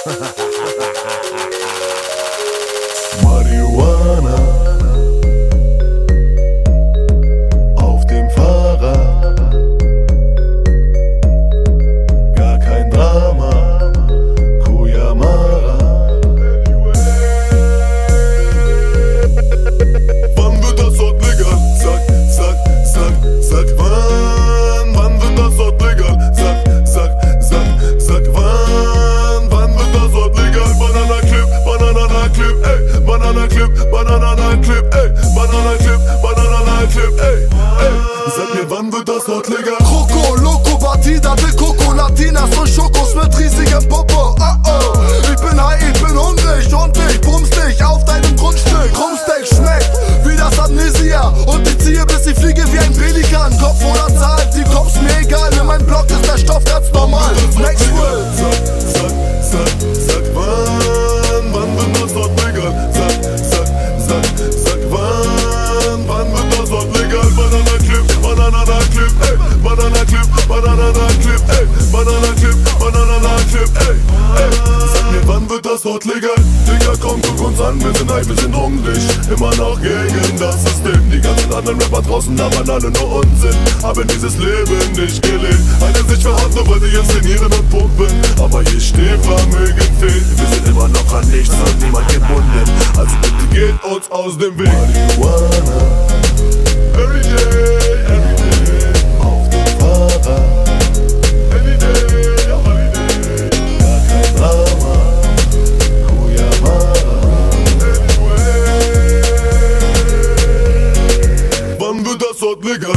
Marihuana auf dem Fahrrad, gar kein Drama, Kuyamara. Wann wird das dort legal? Sag wann wird das dort legal? Sag wann wird das dort legal? Banana Clip, ey, Banana Clip, ey, Banana Clip, ey. Sag mir, wann wird das dort legal? Croco, Loco, Batida, de Coco, Latinas und Schokos mit riesigem Popo. Ich bin high, ich bin hungrig und ich bumst dich auf deinem Grundstück. Rumsteak schmeckt wie das Amnesia und ich ziehe, bis ich fliege wie ein Pelikan. Kopf oder Zahl, die Kopf's mir egal. In meinem Block ist der Stoff ganz normal. Maxwell. Sag wann wird das dort legal? Sag wann wird das dort legal? Banana Clip, ey, Banana Clip, ey, Banana Clip, ey. Sag mir, wann wird das dort legal? Digga, komm, guck uns an, wir sind high, wir sind hungrig. Immer noch gegen das System. Die ganzen anderen Rapper draußen labern alle nur Unsinn, haben dieses Leben nicht gelebt. Eine sich verhaut, nur weil sie inszenieren und pumpen. Aber hier steht, Vermögen fehlt. Wir sind immer noch an nichts und niemand gebunden. Also bitte geht uns aus dem Weg. Marihuana, every day, auf dem Fahrrad, any day, holiday, gar kein Drama, Kuyamara, anyway. Wann wird das dort legal?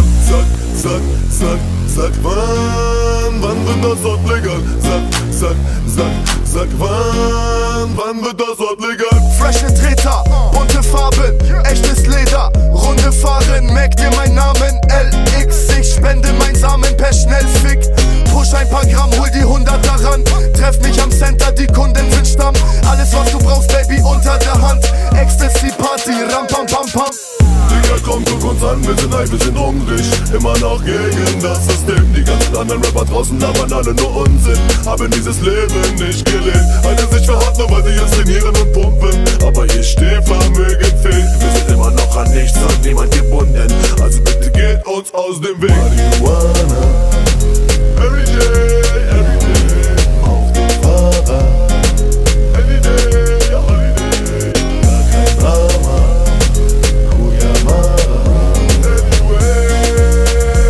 Sag wann wird das dort legal? Sag wann wird das dort legal? Freshe Treter, bunte Farben, echtes Leder, runde Fahren, merk dir meinen Namen, LX, ich spende mein Samen per Schnellfick. Push ein paar Gramm, hol die 100 daran, treff mich am Center, die Kunden sind Stamm. Alles was du brauchst, Baby, unter der Hand, Ecstasy Party, ram pam pam pam. Digga, komm, guck uns an, wir sind high, wir sind hungrig. Immer noch gegen das System. Die ganzen anderen Rapper draußen labern alle nur Unsinn, haben dieses Leben nicht gelebt. Eine sich verhaut, nur weil sie inszenieren und pumpen. Aber hier steht, Vermögen fehlt. Wir sind immer noch an nichts und niemand gebunden. Also bitte geht uns aus dem Weg. Marihuana, every day, auf dem Fahrrad, any day, holiday, gar kein Drama, Kuyamara, anyway.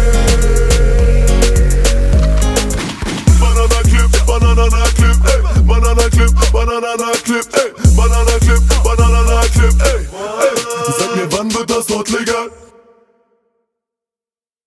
Banana Clip, ey, Banana Clip, ey, Banana Clip, ey. Sag mir, wann wird das dort legal?